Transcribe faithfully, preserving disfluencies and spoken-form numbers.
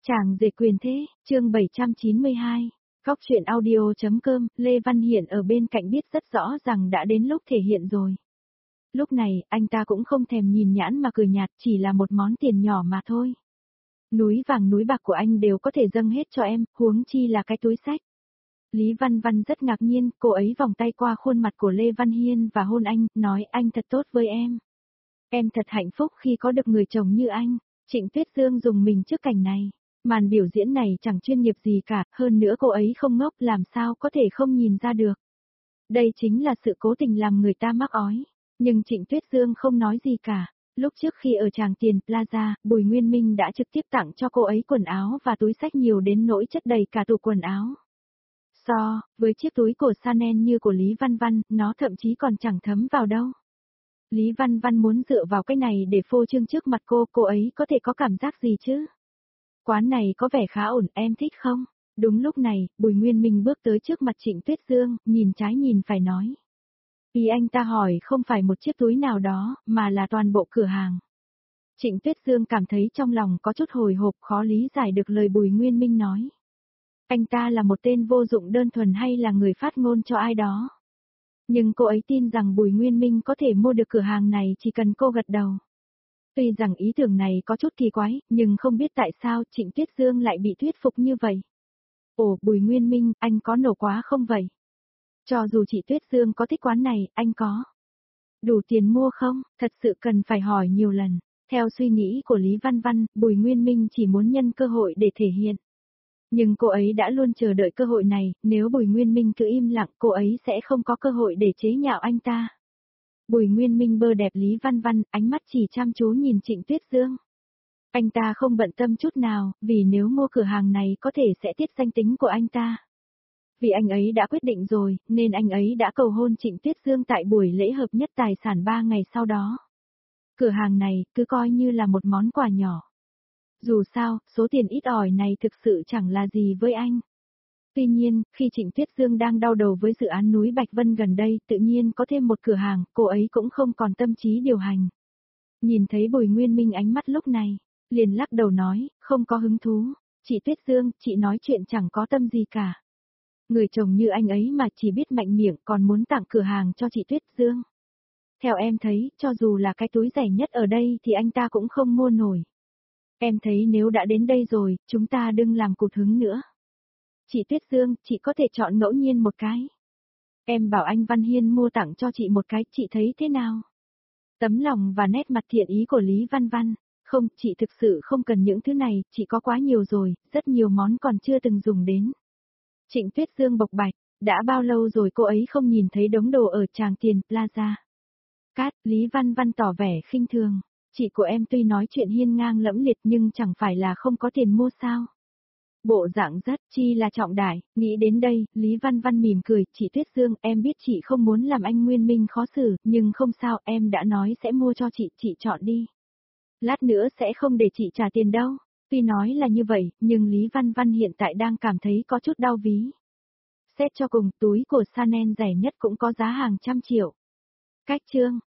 Chàng rể quyền thế, chương bảy trăm chín mươi hai. Góc truyện audio.com, Lê Văn Hiển ở bên cạnh biết rất rõ rằng đã đến lúc thể hiện rồi. Lúc này, anh ta cũng không thèm nhìn nhãn mà cười nhạt, chỉ là một món tiền nhỏ mà thôi. Núi vàng núi bạc của anh đều có thể dâng hết cho em, huống chi là cái túi xách. Lý Văn Văn rất ngạc nhiên, cô ấy vòng tay qua khuôn mặt của Lê Văn Hiên và hôn anh, nói anh thật tốt với em. Em thật hạnh phúc khi có được người chồng như anh. Trịnh Tuyết Dương dùng mình trước cảnh này. Màn biểu diễn này chẳng chuyên nghiệp gì cả, hơn nữa cô ấy không ngốc làm sao có thể không nhìn ra được. Đây chính là sự cố tình làm người ta mắc ói. Nhưng Trịnh Tuyết Dương không nói gì cả. Lúc trước khi ở Tràng Tiền Plaza, Bùi Nguyên Minh đã trực tiếp tặng cho cô ấy quần áo và túi xách nhiều đến nỗi chất đầy cả tủ quần áo. So, với chiếc túi của Chanel như của Lý Văn Văn, nó thậm chí còn chẳng thấm vào đâu. Lý Văn Văn muốn dựa vào cái này để phô trương trước mặt cô, cô ấy có thể có cảm giác gì chứ? Quán này có vẻ khá ổn, em thích không? Đúng lúc này, Bùi Nguyên Minh bước tới trước mặt Trịnh Tuyết Dương, nhìn trái nhìn phải nói. Ý anh ta hỏi không phải một chiếc túi nào đó, mà là toàn bộ cửa hàng. Trịnh Tuyết Dương cảm thấy trong lòng có chút hồi hộp, khó lý giải được lời Bùi Nguyên Minh nói. Anh ta là một tên vô dụng đơn thuần hay là người phát ngôn cho ai đó? Nhưng cô ấy tin rằng Bùi Nguyên Minh có thể mua được cửa hàng này chỉ cần cô gật đầu. Tuy rằng ý tưởng này có chút kỳ quái, nhưng không biết tại sao Trịnh Tuyết Dương lại bị thuyết phục như vậy. Ồ, Bùi Nguyên Minh, anh có nổ quá không vậy? Cho dù chị Tuyết Dương có thích quán này, anh có đủ tiền mua không? Thật sự cần phải hỏi nhiều lần. Theo suy nghĩ của Lý Văn Văn, Bùi Nguyên Minh chỉ muốn nhân cơ hội để thể hiện. Nhưng cô ấy đã luôn chờ đợi cơ hội này, nếu Bùi Nguyên Minh cứ im lặng cô ấy sẽ không có cơ hội để chế nhạo anh ta. Bùi Nguyên Minh bơ đẹp Lý Văn Văn, ánh mắt chỉ chăm chú nhìn Trịnh Tuyết Dương. Anh ta không bận tâm chút nào, vì nếu mua cửa hàng này có thể sẽ tiết danh tính của anh ta. Vì anh ấy đã quyết định rồi, nên anh ấy đã cầu hôn Trịnh Tuyết Dương tại buổi lễ hợp nhất tài sản ba ngày sau đó. Cửa hàng này cứ coi như là một món quà nhỏ. Dù sao, số tiền ít ỏi này thực sự chẳng là gì với anh. Tuy nhiên, khi Trịnh Tuyết Dương đang đau đầu với dự án núi Bạch Vân gần đây, tự nhiên có thêm một cửa hàng, cô ấy cũng không còn tâm trí điều hành. Nhìn thấy Bùi Nguyên Minh ánh mắt lúc này, liền lắc đầu nói, không có hứng thú. Chị Tuyết Dương, chị nói chuyện chẳng có tâm gì cả. Người chồng như anh ấy mà chỉ biết mạnh miệng còn muốn tặng cửa hàng cho chị Tuyết Dương. Theo em thấy, cho dù là cái túi rẻ nhất ở đây thì anh ta cũng không mua nổi. Em thấy nếu đã đến đây rồi, chúng ta đừng làm cụt hứng nữa. Chị Tuyết Dương, chị có thể chọn ngẫu nhiên một cái. Em bảo anh Văn Hiên mua tặng cho chị một cái, chị thấy thế nào? Tấm lòng và nét mặt thiện ý của Lý Văn Văn. Không, chị thực sự không cần những thứ này, chị có quá nhiều rồi, rất nhiều món còn chưa từng dùng đến. Trịnh Tuyết Dương bộc bạch, đã bao lâu rồi cô ấy không nhìn thấy đống đồ ở Tràng Tiền Plaza. Cát, Lý Văn Văn tỏ vẻ khinh thường. Chị của em tuy nói chuyện hiên ngang lẫm liệt nhưng chẳng phải là không có tiền mua sao. Bộ dạng rất chi là trọng đại, nghĩ đến đây, Lý Văn Văn mỉm cười, chị Tuyết Dương, em biết chị không muốn làm anh Nguyên Minh khó xử, nhưng không sao, em đã nói sẽ mua cho chị, chị chọn đi. Lát nữa sẽ không để chị trả tiền đâu. Tuy nói là như vậy, nhưng Lý Văn Văn hiện tại đang cảm thấy có chút đau ví. Xét cho cùng, túi của Chanel rẻ nhất cũng có giá hàng trăm triệu. Cách chương.